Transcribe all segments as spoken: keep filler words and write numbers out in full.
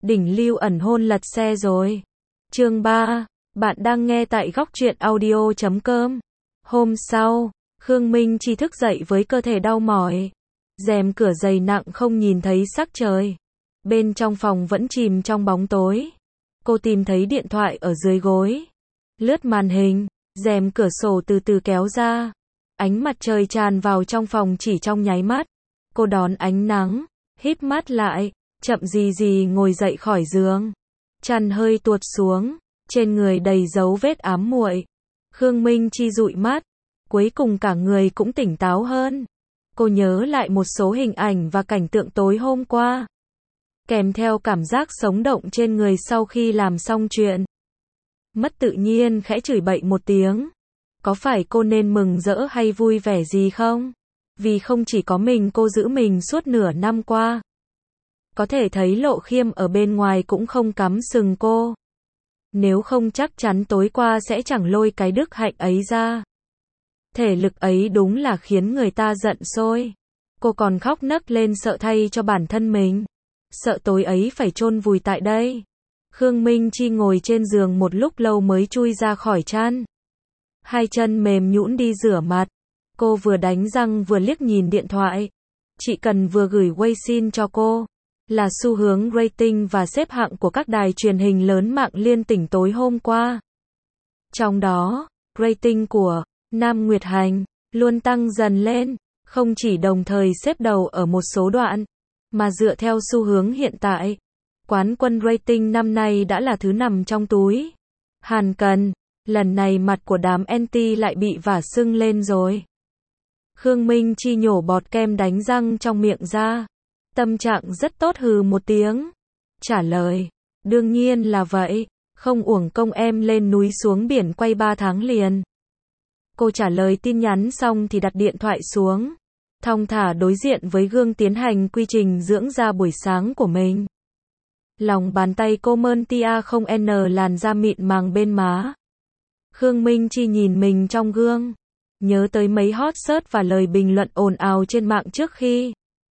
Đỉnh lưu ẩn hôn lật xe rồi. Chương ba. Bạn đang nghe tại góc truyện audio chấm com. Hôm sau, Khương Minh Chi thức dậy với cơ thể đau mỏi. Rèm cửa dày nặng không nhìn thấy sắc trời. Bên trong phòng vẫn chìm trong bóng tối. Cô tìm thấy điện thoại ở dưới gối. Lướt màn hình, rèm cửa sổ từ từ kéo ra. Ánh mặt trời tràn vào trong phòng chỉ trong nháy mắt. Cô đón ánh nắng, híp mắt lại, chậm gì gì ngồi dậy khỏi giường. Chăn hơi tuột xuống, trên người đầy dấu vết ám muội. Khương Minh Chi dụi mắt, cuối cùng cả người cũng tỉnh táo hơn. Cô nhớ lại một số hình ảnh và cảnh tượng tối hôm qua, kèm theo cảm giác sống động trên người sau khi làm xong chuyện. Mất tự nhiên khẽ chửi bậy một tiếng. Có phải cô nên mừng rỡ hay vui vẻ gì không? Vì không chỉ có mình cô giữ mình suốt nửa năm qua. Có thể thấy Lộ Khiêm ở bên ngoài cũng không cắm sừng cô. Nếu không chắc chắn tối qua sẽ chẳng lôi cái đức hạnh ấy ra. Thể lực ấy đúng là khiến người ta giận sôi. Cô còn khóc nấc lên sợ thay cho bản thân mình. Sợ tối ấy phải chôn vùi tại đây. Khương Minh Chi ngồi trên giường một lúc lâu mới chui ra khỏi chăn. Hai chân mềm nhũn đi rửa mặt. Cô vừa đánh răng vừa liếc nhìn điện thoại. Chị Cần vừa gửi Weixin cho cô. Là xu hướng rating và xếp hạng của các đài truyền hình lớn mạng liên tỉnh tối hôm qua. Trong đó, rating của Nam Nguyệt Hành luôn tăng dần lên, không chỉ đồng thời xếp đầu ở một số đoạn, mà dựa theo xu hướng hiện tại. Quán quân rating năm nay đã là thứ nằm trong túi. Hàn Cần, lần này mặt của đám anti lại bị vả sưng lên rồi. Khương Minh Chi nhổ bọt kem đánh răng trong miệng ra. Tâm trạng rất tốt hừ một tiếng. Trả lời, đương nhiên là vậy, không uổng công em lên núi xuống biển quay ba tháng liền. Cô trả lời tin nhắn xong thì đặt điện thoại xuống. Thong thả đối diện với gương tiến hành quy trình dưỡng da buổi sáng của mình. Lòng bàn tay cô mơn tia không n làn da mịn màng bên má. Khương Minh Chi nhìn mình trong gương. Nhớ tới mấy hot search và lời bình luận ồn ào trên mạng trước khi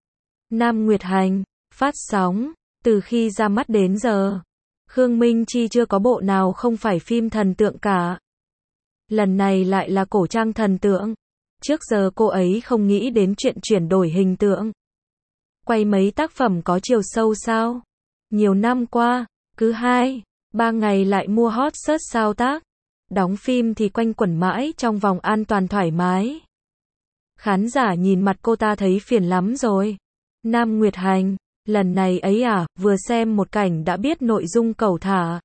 Nam Nguyệt Hành phát sóng. Từ khi ra mắt đến giờ, Khương Minh Chi chưa có bộ nào không phải phim thần tượng cả. Lần này lại là cổ trang thần tượng. Trước giờ cô ấy không nghĩ đến chuyện chuyển đổi hình tượng. Quay mấy tác phẩm có chiều sâu sao? Nhiều năm qua, cứ hai, ba ngày lại mua hot search sao tác. Đóng phim thì quanh quẩn mãi trong vòng an toàn thoải mái. Khán giả nhìn mặt cô ta thấy phiền lắm rồi. Nam Nguyệt Hành, lần này ấy à, vừa xem một cảnh đã biết nội dung cẩu thả.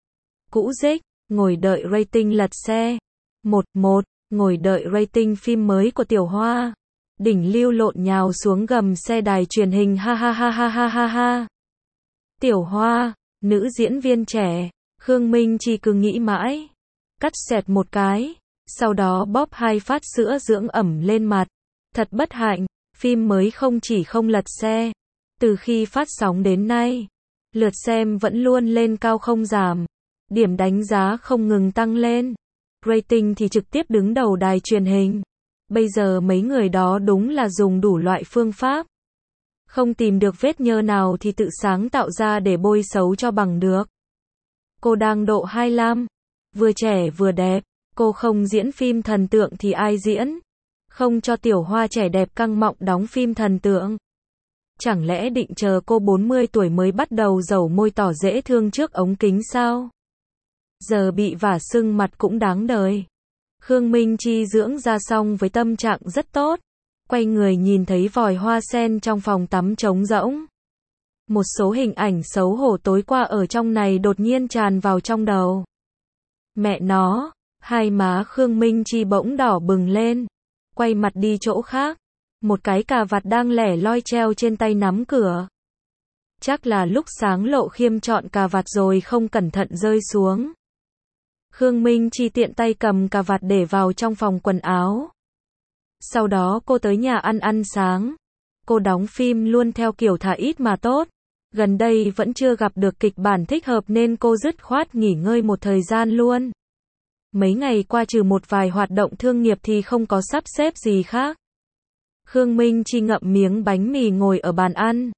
Cũ dích, ngồi đợi rating lật xe. Một một, ngồi đợi rating phim mới của Tiểu Hoa. Đỉnh lưu lộn nhào xuống gầm xe đài truyền hình ha ha ha ha ha ha ha. Tiểu Hoa, nữ diễn viên trẻ, Khương Minh Chi cứ nghĩ mãi. Cắt xẹt một cái, sau đó bóp hai phát sữa dưỡng ẩm lên mặt. Thật bất hạnh, phim mới không chỉ không lật xe. Từ khi phát sóng đến nay, lượt xem vẫn luôn lên cao không giảm. Điểm đánh giá không ngừng tăng lên. Rating thì trực tiếp đứng đầu đài truyền hình. Bây giờ mấy người đó đúng là dùng đủ loại phương pháp. Không tìm được vết nhơ nào thì tự sáng tạo ra để bôi xấu cho bằng được. Cô đang độ hai mươi lăm. Vừa trẻ vừa đẹp. Cô không diễn phim thần tượng thì ai diễn? Không cho Tiểu Hoa trẻ đẹp căng mọng đóng phim thần tượng. Chẳng lẽ định chờ cô bốn mươi tuổi mới bắt đầu dẩu môi tỏ dễ thương trước ống kính sao? Giờ bị vả sưng mặt cũng đáng đời. Khương Minh Chi dưỡng da xong với tâm trạng rất tốt. Quay người nhìn thấy vòi hoa sen trong phòng tắm trống rỗng. Một số hình ảnh xấu hổ tối qua ở trong này đột nhiên tràn vào trong đầu. Mẹ nó, hai má Khương Minh Chi bỗng đỏ bừng lên. Quay mặt đi chỗ khác. Một cái cà vạt đang lẻ loi treo trên tay nắm cửa. Chắc là lúc sáng Lộ Khiêm chọn cà vạt rồi không cẩn thận rơi xuống. Khương Minh Chi tiện tay cầm cà vạt để vào trong phòng quần áo. Sau đó cô tới nhà ăn ăn sáng. Cô đóng phim luôn theo kiểu thả ít mà tốt. Gần đây vẫn chưa gặp được kịch bản thích hợp nên cô dứt khoát nghỉ ngơi một thời gian luôn. Mấy ngày qua trừ một vài hoạt động thương nghiệp thì không có sắp xếp gì khác. Khương Minh Chi ngậm miếng bánh mì ngồi ở bàn ăn.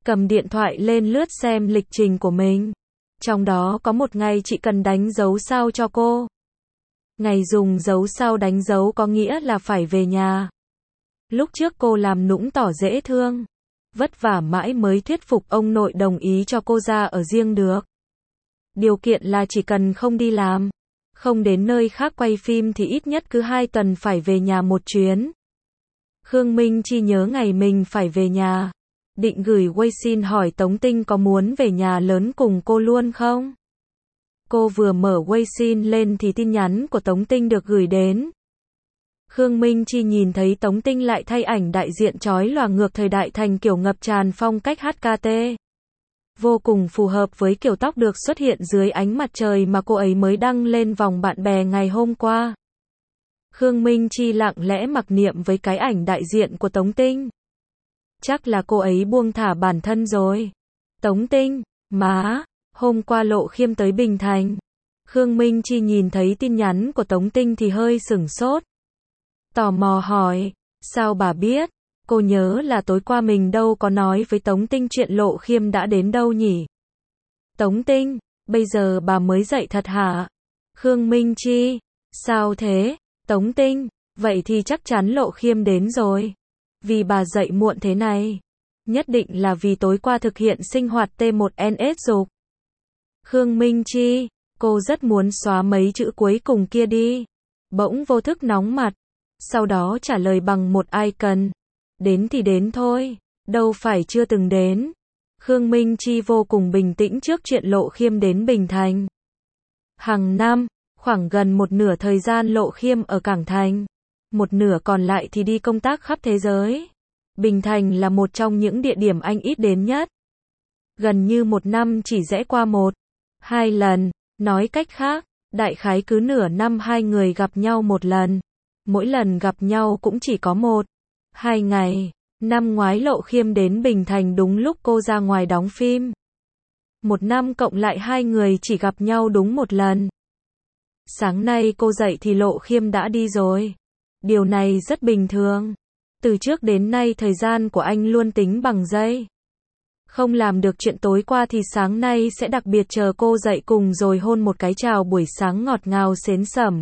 cầm điện thoại lên lướt xem lịch trình của mình. Trong đó có một ngày chị cần đánh dấu sao cho cô. Ngày dùng dấu sao đánh dấu có nghĩa là phải về nhà. Lúc trước cô làm nũng tỏ dễ thương. Vất vả mãi mới thuyết phục ông nội đồng ý cho cô ra ở riêng được. Điều kiện là chỉ cần không đi làm, không đến nơi khác quay phim thì ít nhất cứ hai tuần phải về nhà một chuyến. Khương Minh Chi nhớ ngày mình phải về nhà. Định gửi Weixin hỏi Tống Tinh có muốn về nhà lớn cùng cô luôn không? Cô vừa mở Weixin lên thì tin nhắn của Tống Tinh được gửi đến. Khương Minh Chi nhìn thấy Tống Tinh lại thay ảnh đại diện chói lòa ngược thời đại thành kiểu ngập tràn phong cách hát ca tê. Vô cùng phù hợp với kiểu tóc được xuất hiện dưới ánh mặt trời mà cô ấy mới đăng lên vòng bạn bè ngày hôm qua. Khương Minh Chi lặng lẽ mặc niệm với cái ảnh đại diện của Tống Tinh. Chắc là cô ấy buông thả bản thân rồi. Tống Tinh, má, hôm qua Lộ Khiêm tới Bình Thành. Khương Minh Chi nhìn thấy tin nhắn của Tống Tinh thì hơi sửng sốt. Tò mò hỏi, sao bà biết? Cô nhớ là tối qua mình đâu có nói với Tống Tinh chuyện Lộ Khiêm đã đến đâu nhỉ? Tống Tinh, bây giờ bà mới dậy thật hả? Khương Minh Chi, sao thế? Tống Tinh, vậy thì chắc chắn Lộ Khiêm đến rồi. Vì bà dậy muộn thế này, nhất định là vì tối qua thực hiện sinh hoạt T một N S dục. Khương Minh Chi, cô rất muốn xóa mấy chữ cuối cùng kia đi. Bỗng vô thức nóng mặt, sau đó trả lời bằng một icon. Đến thì đến thôi, đâu phải chưa từng đến. Khương Minh Chi vô cùng bình tĩnh trước chuyện Lộ Khiêm đến Bình Thành. Hàng năm, khoảng gần một nửa thời gian Lộ Khiêm ở Cảng Thành, một nửa còn lại thì đi công tác khắp thế giới. Bình Thành là một trong những địa điểm anh ít đến nhất. Gần như một năm chỉ rẽ qua một, hai lần, nói cách khác, đại khái cứ nửa năm hai người gặp nhau một lần. Mỗi lần gặp nhau cũng chỉ có một, hai ngày. Năm ngoái Lộ Khiêm đến Bình Thành đúng lúc cô ra ngoài đóng phim. Một năm cộng lại hai người chỉ gặp nhau đúng một lần. Sáng nay cô dậy thì Lộ Khiêm đã đi rồi. Điều này rất bình thường. Từ trước đến nay thời gian của anh luôn tính bằng giây. Không làm được chuyện tối qua thì sáng nay sẽ đặc biệt chờ cô dậy cùng rồi hôn một cái chào buổi sáng ngọt ngào xến xẩm.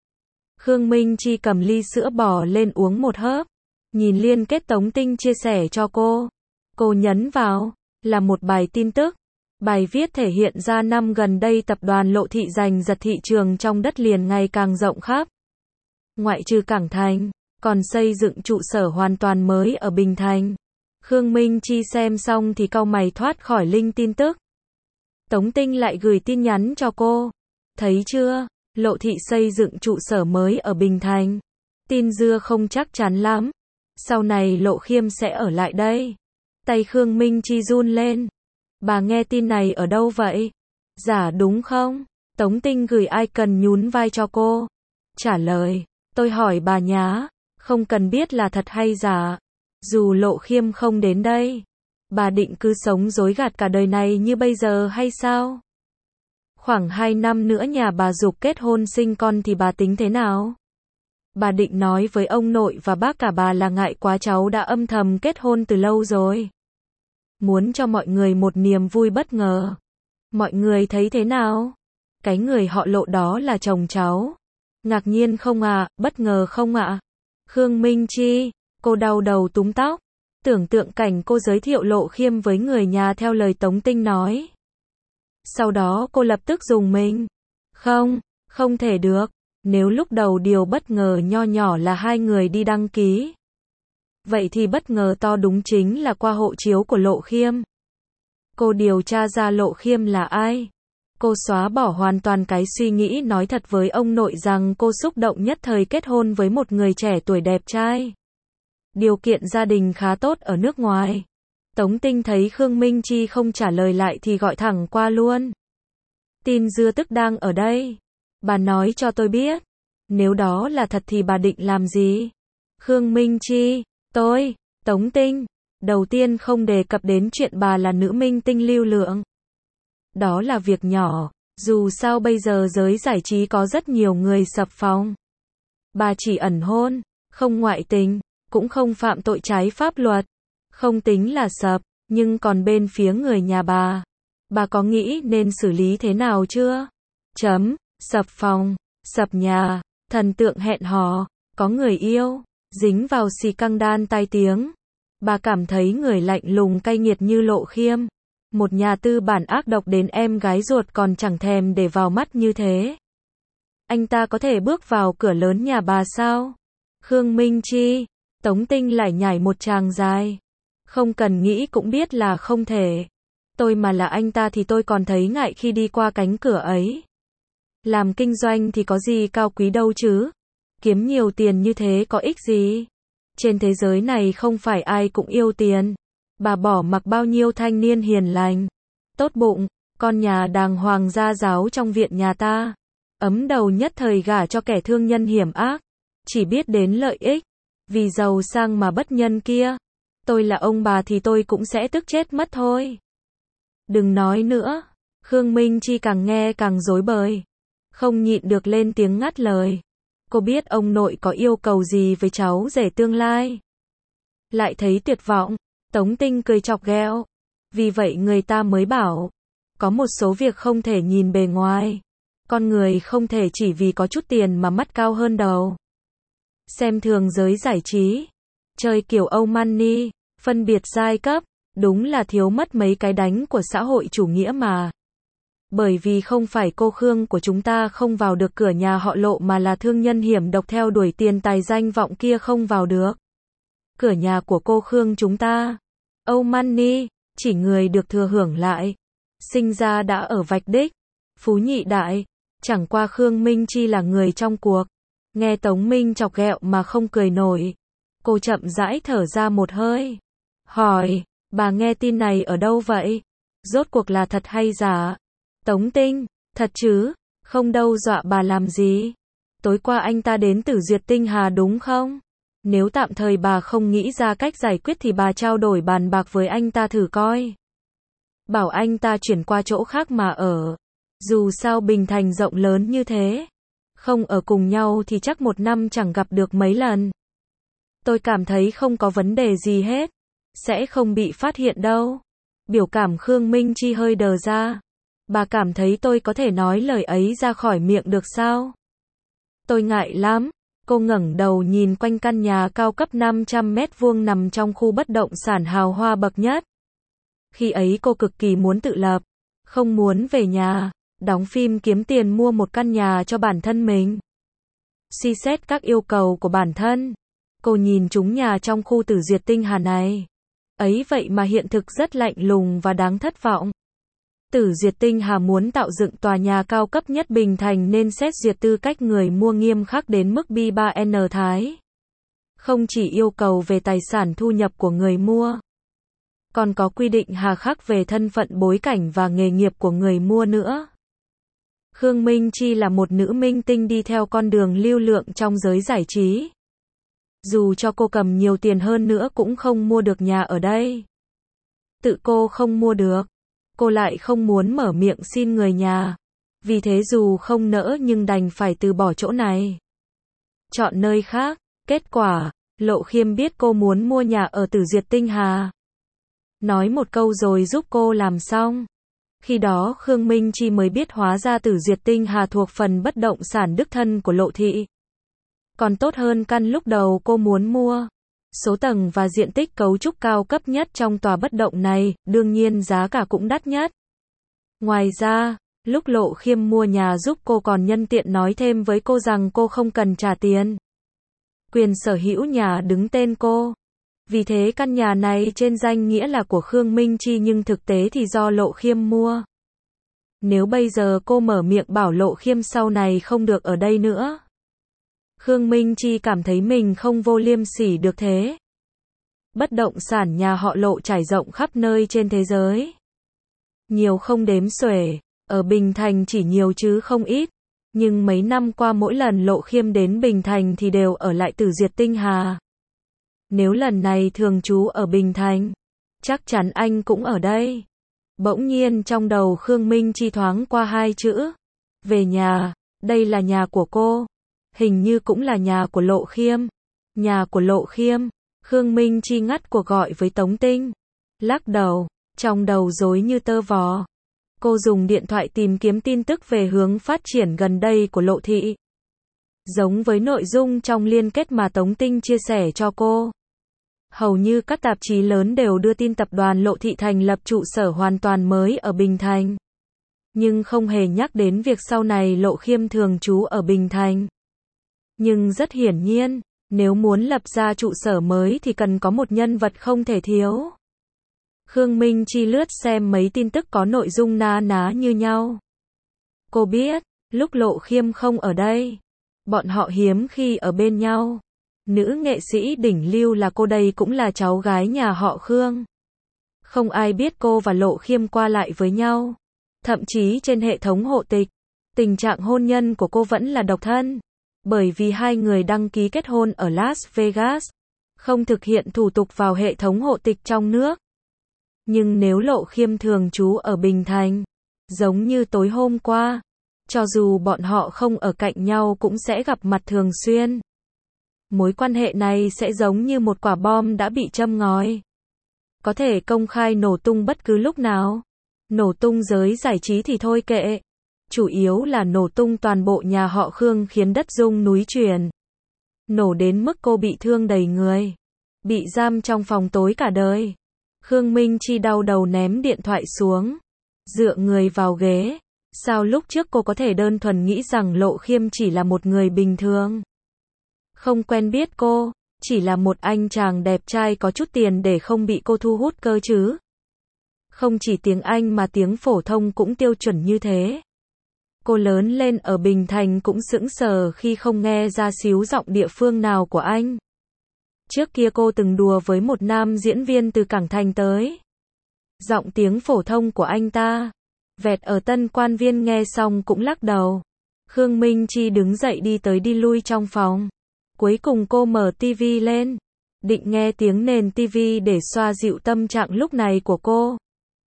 Khương Minh Chi cầm ly sữa bò lên uống một hớp. Nhìn liên kết Tống Tinh chia sẻ cho cô. Cô nhấn vào, là một bài tin tức. Bài viết thể hiện ra năm gần đây tập đoàn Lộ Thị giành giật thị trường trong đất liền ngày càng rộng khắp. Ngoại trừ Cảng Thành, còn xây dựng trụ sở hoàn toàn mới ở Bình Thành. Khương Minh Chi xem xong thì cau mày thoát khỏi link tin tức. Tống Tinh lại gửi tin nhắn cho cô. Thấy chưa, Lộ Thị xây dựng trụ sở mới ở Bình Thành. Tin dưa không chắc chắn lắm. Sau này Lộ Khiêm sẽ ở lại đây. Tay Khương Minh Chi run lên. Bà nghe tin này ở đâu vậy? Giả đúng không? Tống Tinh gửi icon nhún vai cho cô. Trả lời, tôi hỏi bà nhá, không cần biết là thật hay giả. Dù Lộ Khiêm không đến đây, bà định cứ sống dối gạt cả đời này như bây giờ hay sao? Khoảng hai năm nữa nhà bà giục kết hôn sinh con thì bà tính thế nào? Bà định nói với ông nội và bác cả bà là ngại quá cháu đã âm thầm kết hôn từ lâu rồi. Muốn cho mọi người một niềm vui bất ngờ. Mọi người thấy thế nào? Cái người họ Lộ đó là chồng cháu. Ngạc nhiên không ạ, à? Bất ngờ không ạ? À? Khương Minh Chi, cô đau đầu túm tóc. Tưởng tượng cảnh cô giới thiệu Lộ Khiêm với người nhà theo lời Tống Tinh nói. Sau đó cô lập tức dùng mình. Không, không thể được. Nếu lúc đầu điều bất ngờ nho nhỏ là hai người đi đăng ký. Vậy thì bất ngờ to đúng chính là qua hộ chiếu của Lộ Khiêm. Cô điều tra ra Lộ Khiêm là ai. Cô xóa bỏ hoàn toàn cái suy nghĩ nói thật với ông nội rằng cô xúc động nhất thời kết hôn với một người trẻ tuổi đẹp trai. Điều kiện gia đình khá tốt ở nước ngoài. Tống Tinh thấy Khương Minh Chi không trả lời lại thì gọi thẳng qua luôn. Tin dưa tức đang ở đây. Bà nói cho tôi biết. Nếu đó là thật thì bà định làm gì? Khương Minh Chi, tôi, Tống Tinh. Đầu tiên không đề cập đến chuyện bà là nữ minh tinh lưu lượng. Đó là việc nhỏ, dù sao bây giờ giới giải trí có rất nhiều người sập phòng. Bà chỉ ẩn hôn, không ngoại tình, cũng không phạm tội trái pháp luật. Không tính là sập, Nhưng còn bên phía người nhà bà, bà có nghĩ nên xử lý thế nào chưa? Chấm, sập phòng, sập nhà, thần tượng hẹn hò, có người yêu, dính vào xì căng đan tai tiếng. Bà cảm thấy người lạnh lùng cay nghiệt như Lộ Khiêm, một nhà tư bản ác độc đến em gái ruột còn chẳng thèm để vào mắt như thế. Anh ta có thể bước vào cửa lớn nhà bà sao? Khương Minh Chi, Tống Tinh lại nhảy một tràng dài. Không cần nghĩ cũng biết là không thể. Tôi mà là anh ta thì tôi còn thấy ngại khi đi qua cánh cửa ấy. Làm kinh doanh thì có gì cao quý đâu chứ? Kiếm nhiều tiền như thế có ích gì? Trên thế giới này không phải ai cũng yêu tiền. Bà bỏ mặc bao nhiêu thanh niên hiền lành, tốt bụng, con nhà đàng hoàng gia giáo trong viện nhà ta. Ấm đầu nhất thời gả cho kẻ thương nhân hiểm ác, chỉ biết đến lợi ích, vì giàu sang mà bất nhân kia. Tôi là ông bà thì tôi cũng sẽ tức chết mất thôi. Đừng nói nữa. Khương Minh Chi càng nghe càng rối bời, không nhịn được lên tiếng ngắt lời. Cô biết ông nội có yêu cầu gì với cháu rể tương lai. Lại thấy tuyệt vọng, Tống Tinh cười chọc ghẹo. Vì vậy người ta mới bảo, có một số việc không thể nhìn bề ngoài. Con người không thể chỉ vì có chút tiền mà mắt cao hơn đầu. Xem thường giới giải trí, chơi kiểu old money, phân biệt giai cấp, đúng là thiếu mất mấy cái đánh của xã hội chủ nghĩa mà. Bởi vì không phải cô Khương của chúng ta không vào được cửa nhà họ Lộ mà là thương nhân hiểm độc theo đuổi tiền tài danh vọng kia không vào được. Cửa nhà của cô Khương chúng ta, old money, chỉ người được thừa hưởng lại. Sinh ra đã ở vạch đích, phú nhị đại, chẳng qua Khương Minh Chi là người trong cuộc. Nghe Tống Minh chọc ghẹo mà không cười nổi. Cô chậm rãi thở ra một hơi. Hỏi, bà nghe tin này ở đâu vậy? Rốt cuộc là thật hay giả? Tống Tinh, thật chứ, không đâu dọa bà làm gì. Tối qua anh ta đến từ Duyệt Tinh Hà đúng không? Nếu tạm thời bà không nghĩ ra cách giải quyết thì bà trao đổi bàn bạc với anh ta thử coi. Bảo anh ta chuyển qua chỗ khác mà ở. Dù sao Bình Thành rộng lớn như thế. Không ở cùng nhau thì chắc một năm chẳng gặp được mấy lần. Tôi cảm thấy không có vấn đề gì hết. Sẽ không bị phát hiện đâu. Biểu cảm Khương Minh Chi hơi đờ ra. Bà cảm thấy tôi có thể nói lời ấy ra khỏi miệng được sao? Tôi ngại lắm. Cô ngẩng đầu nhìn quanh căn nhà cao cấp năm trăm mét vuông nằm trong khu bất động sản hào hoa bậc nhất. Khi ấy cô cực kỳ muốn tự lập. Không muốn về nhà, đóng phim kiếm tiền mua một căn nhà cho bản thân mình. Suy xét các yêu cầu của bản thân. Cô nhìn chúng nhà trong khu Tử Duyệt Tinh Hà này. Ấy vậy mà hiện thực rất lạnh lùng và đáng thất vọng. Tử Duyệt Tinh Hà muốn tạo dựng tòa nhà cao cấp nhất Bình Thành nên xét duyệt tư cách người mua nghiêm khắc đến mức B ba N Thái. Không chỉ yêu cầu về tài sản thu nhập của người mua, còn có quy định hà khắc về thân phận bối cảnh và nghề nghiệp của người mua nữa. Khương Minh Chi là một nữ minh tinh đi theo con đường lưu lượng trong giới giải trí. Dù cho cô cầm nhiều tiền hơn nữa cũng không mua được nhà ở đây. Tự cô không mua được. Cô lại không muốn mở miệng xin người nhà. Vì thế dù không nỡ nhưng đành phải từ bỏ chỗ này. Chọn nơi khác. Kết quả, Lộ Khiêm biết cô muốn mua nhà ở Tử Duyệt Tinh Hà. Nói một câu rồi giúp cô làm xong. Khi đó Khương Minh Chi mới biết hóa ra Tử Duyệt Tinh Hà thuộc phần bất động sản đích thân của Lộ thị. Còn tốt hơn căn lúc đầu cô muốn mua. Số tầng và diện tích cấu trúc cao cấp nhất trong tòa bất động này, đương nhiên giá cả cũng đắt nhất. Ngoài ra, lúc Lộ Khiêm mua nhà giúp cô còn nhân tiện nói thêm với cô rằng cô không cần trả tiền. Quyền sở hữu nhà đứng tên cô. Vì thế căn nhà này trên danh nghĩa là của Khương Minh Chi nhưng thực tế thì do Lộ Khiêm mua. Nếu bây giờ cô mở miệng bảo Lộ Khiêm sau này không được ở đây nữa, Khương Minh Chi cảm thấy mình không vô liêm sỉ được thế. Bất động sản nhà họ Lộ trải rộng khắp nơi trên thế giới. Nhiều không đếm xuể, ở Bình Thành chỉ nhiều chứ không ít. Nhưng mấy năm qua mỗi lần Lộ Khiêm đến Bình Thành thì đều ở lại Tử Duyệt Tinh Hà. Nếu lần này thường trú ở Bình Thành, chắc chắn anh cũng ở đây. Bỗng nhiên trong đầu Khương Minh Chi thoáng qua hai chữ. Về nhà, đây là nhà của cô. Hình như cũng là nhà của Lộ Khiêm. Nhà của Lộ Khiêm. Khương Minh Chi ngắt cuộc gọi với Tống Tinh. Lắc đầu, trong đầu rối như tơ vò. Cô dùng điện thoại tìm kiếm tin tức về hướng phát triển gần đây của Lộ Thị. Giống với nội dung trong liên kết mà Tống Tinh chia sẻ cho cô. Hầu như các tạp chí lớn đều đưa tin tập đoàn Lộ Thị thành lập trụ sở hoàn toàn mới ở Bình Thành. Nhưng không hề nhắc đến việc sau này Lộ Khiêm thường trú ở Bình Thành. Nhưng rất hiển nhiên, nếu muốn lập ra trụ sở mới thì cần có một nhân vật không thể thiếu. Khương Minh Chi lướt xem mấy tin tức có nội dung na ná như nhau. Cô biết, lúc Lộ Khiêm không ở đây, bọn họ hiếm khi ở bên nhau. Nữ nghệ sĩ đỉnh lưu là cô đây cũng là cháu gái nhà họ Khương. Không ai biết cô và Lộ Khiêm qua lại với nhau. Thậm chí trên hệ thống hộ tịch, tình trạng hôn nhân của cô vẫn là độc thân. Bởi vì hai người đăng ký kết hôn ở Las Vegas, không thực hiện thủ tục vào hệ thống hộ tịch trong nước. Nhưng nếu Lộ Khiêm thường trú ở Bình Thành, giống như tối hôm qua, cho dù bọn họ không ở cạnh nhau cũng sẽ gặp mặt thường xuyên. Mối quan hệ này sẽ giống như một quả bom đã bị châm ngòi. Có thể công khai nổ tung bất cứ lúc nào. Nổ tung giới giải trí thì thôi kệ. Chủ yếu là nổ tung toàn bộ nhà họ Khương khiến đất rung núi chuyển. Nổ đến mức cô bị thương đầy người. Bị giam trong phòng tối cả đời. Khương Minh Chi đau đầu ném điện thoại xuống. Dựa người vào ghế. Sao lúc trước cô có thể đơn thuần nghĩ rằng Lộ Khiêm chỉ là một người bình thường? Không quen biết cô, chỉ là một anh chàng đẹp trai có chút tiền để không bị cô thu hút cơ chứ. Không chỉ tiếng Anh mà tiếng phổ thông cũng tiêu chuẩn như thế. Cô lớn lên ở Bình Thành cũng sững sờ khi không nghe ra xíu giọng địa phương nào của anh. Trước kia cô từng đùa với một nam diễn viên từ Cảng Thành tới. Giọng tiếng phổ thông của anh ta. Vẹt ở Tân Quan Viên nghe xong cũng lắc đầu. Khương Minh Chi đứng dậy đi tới đi lui trong phòng. Cuối cùng cô mở tivi lên. Định nghe tiếng nền tivi để xoa dịu tâm trạng lúc này của cô.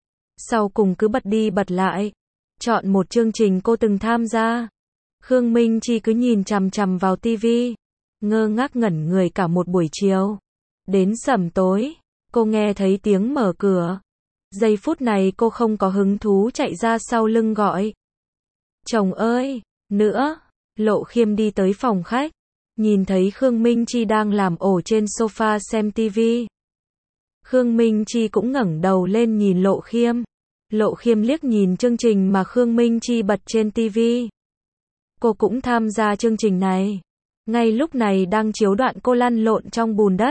Sau cùng cứ bật đi bật lại. Chọn một chương trình cô từng tham gia. Khương Minh Chi cứ nhìn chằm chằm vào tivi. Ngơ ngác ngẩn người cả một buổi chiều. Đến sẩm tối, cô nghe thấy tiếng mở cửa. Giây phút này cô không có hứng thú chạy ra sau lưng gọi. Chồng ơi, nữa. Lộ Khiêm đi tới phòng khách. Nhìn thấy Khương Minh Chi đang làm ổ trên sofa xem tivi. Khương Minh Chi cũng ngẩng đầu lên nhìn Lộ Khiêm. Lộ Khiêm liếc nhìn chương trình mà Khương Minh Chi bật trên tivi. Cô cũng tham gia chương trình này. Ngay lúc này đang chiếu đoạn cô lăn lộn trong bùn đất.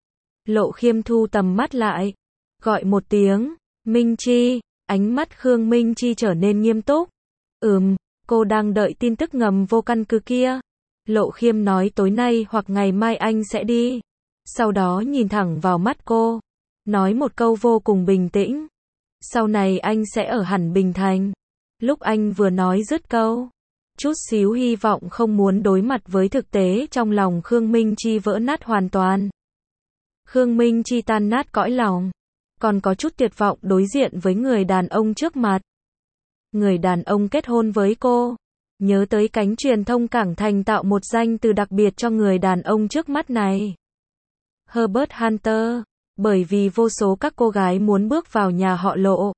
Lộ Khiêm thu tầm mắt lại. Gọi một tiếng, Minh Chi. Ánh mắt Khương Minh Chi trở nên nghiêm túc. Ừm, cô đang đợi tin tức ngầm vô căn cứ kia. Lộ Khiêm nói tối nay hoặc ngày mai anh sẽ đi. Sau đó nhìn thẳng vào mắt cô. Nói một câu vô cùng bình tĩnh. Sau này anh sẽ ở hẳn Bình Thành. Lúc anh vừa nói dứt câu. Chút xíu hy vọng không muốn đối mặt với thực tế trong lòng Khương Minh Chi vỡ nát hoàn toàn. Khương Minh Chi tan nát cõi lòng. Còn có chút tuyệt vọng đối diện với người đàn ông trước mặt. Người đàn ông kết hôn với cô. Nhớ tới cánh truyền thông Cảng Thành tạo một danh từ đặc biệt cho người đàn ông trước mắt này. Herbert Hunter. Bởi vì vô số các cô gái muốn bước vào nhà họ Lộ.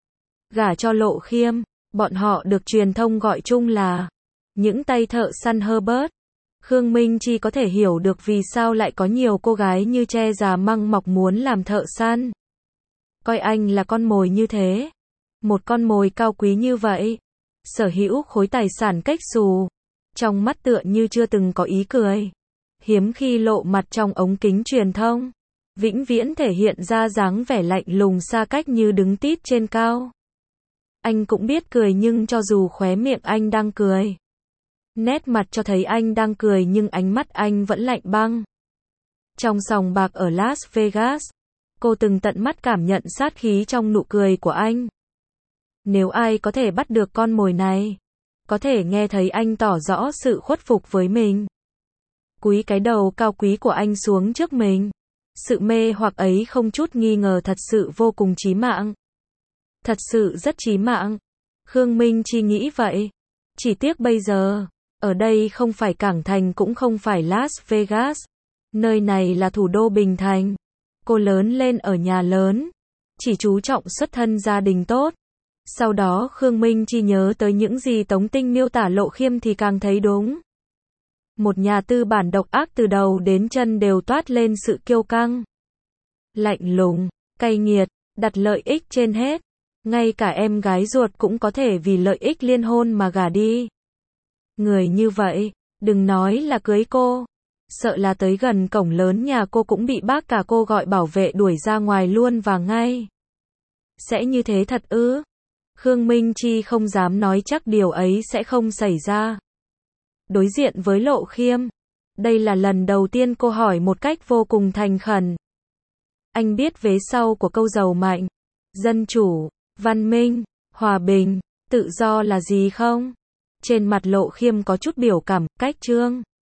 Gả cho Lộ Khiêm, bọn họ được truyền thông gọi chung là những tay thợ săn Herbert. Khương Minh Chi có thể hiểu được vì sao lại có nhiều cô gái như tre già măng mọc muốn làm thợ săn. Coi anh là con mồi như thế. Một con mồi cao quý như vậy. Sở hữu khối tài sản cách xù. Trong mắt tựa như chưa từng có ý cười. Hiếm khi lộ mặt trong ống kính truyền thông. Vĩnh viễn thể hiện ra dáng vẻ lạnh lùng xa cách như đứng tít trên cao. Anh cũng biết cười nhưng cho dù khóe miệng anh đang cười. Nét mặt cho thấy anh đang cười nhưng ánh mắt anh vẫn lạnh băng. Trong sòng bạc ở Las Vegas, cô từng tận mắt cảm nhận sát khí trong nụ cười của anh. Nếu ai có thể bắt được con mồi này, có thể nghe thấy anh tỏ rõ sự khuất phục với mình. Cúi cái đầu cao quý của anh xuống trước mình. Sự mê hoặc ấy không chút nghi ngờ thật sự vô cùng chí mạng. Thật sự rất chí mạng. Khương Minh Chi nghĩ vậy. Chỉ tiếc bây giờ, ở đây không phải Cảng Thành cũng không phải Las Vegas. Nơi này là thủ đô Bình Thành. Cô lớn lên ở nhà lớn. chỉ chú trọng xuất thân gia đình tốt. Sau đó Khương Minh Chi nhớ tới những gì Tống Tinh miêu tả Lộ Khiêm thì càng thấy đúng. Một nhà tư bản độc ác từ đầu đến chân đều toát lên sự kiêu căng, lạnh lùng, cay nghiệt, đặt lợi ích trên hết. Ngay cả em gái ruột cũng có thể vì lợi ích liên hôn mà gả đi. Người như vậy, đừng nói là cưới cô, sợ là tới gần cổng lớn nhà cô cũng bị bác cả cô gọi bảo vệ đuổi ra ngoài luôn và ngay. Sẽ như thế thật ư? Khương Minh Chi không dám nói chắc điều ấy sẽ không xảy ra. Đối diện với Lộ Khiêm, đây là lần đầu tiên cô hỏi một cách vô cùng thành khẩn. Anh biết vế sau của câu giàu mạnh, dân chủ, văn minh, hòa bình, tự do là gì không? Trên mặt Lộ Khiêm có chút biểu cảm, cách trương.